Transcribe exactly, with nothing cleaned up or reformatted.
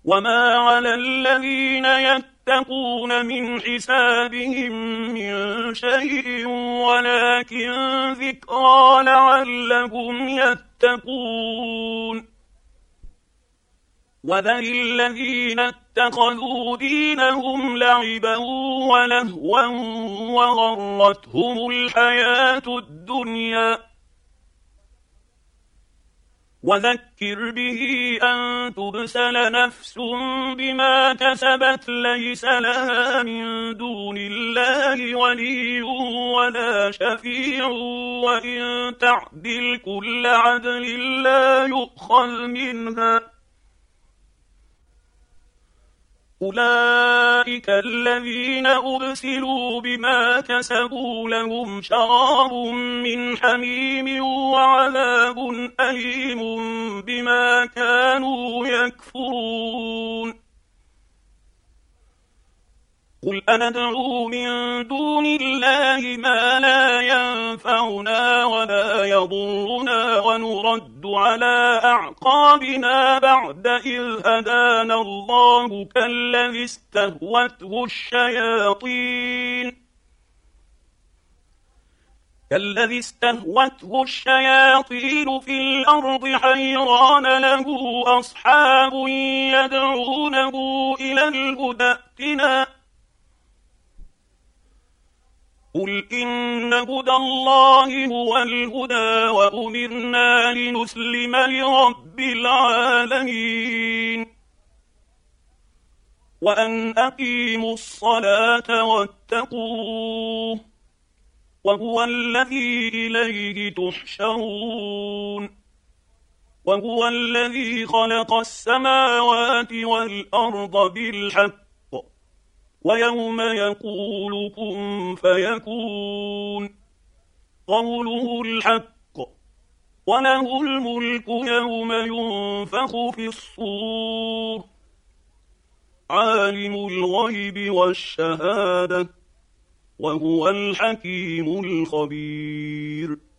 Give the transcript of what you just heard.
وما على الذين يتقون من حسابهم من شيء ولكن ذكرى لعلهم يتقون. وذر الذين اتخذوا دينهم لعبا ولهوا وغرتهم الحياة الدنيا وذكر به أن تبسل نفس بما كسبت ليس لها من دون الله ولي ولا شفيع وإن تعدل كل عدل لا يؤخذ منها. أولئك الذين أبسلوا بما كسبوا لهم شراب من حميم وعذاب أليم بما كانوا يكفرون. قل أندعو من دون الله ما لا ينفعنا ولا يضرنا ونرد على أعقابنا بعد إذ هدانا الله كالذي استهوته الشياطين كالذي استهوته الشياطين في الأرض حيران له أصحاب يدعونه إلى الهدى ائتنا. قل إن هدى الله هو الهدى وأمرنا لنسلم لرب العالمين وأن أقيموا الصلاة واتقوه وهو الذي إليه تحشرون. وهو الذي خلق السماوات والأرض بالحق ويوم يقول كن فيكون قوله الحق وله الملك يوم ينفخ في الصور عالم الغيب والشهادة وهو الحكيم الخبير.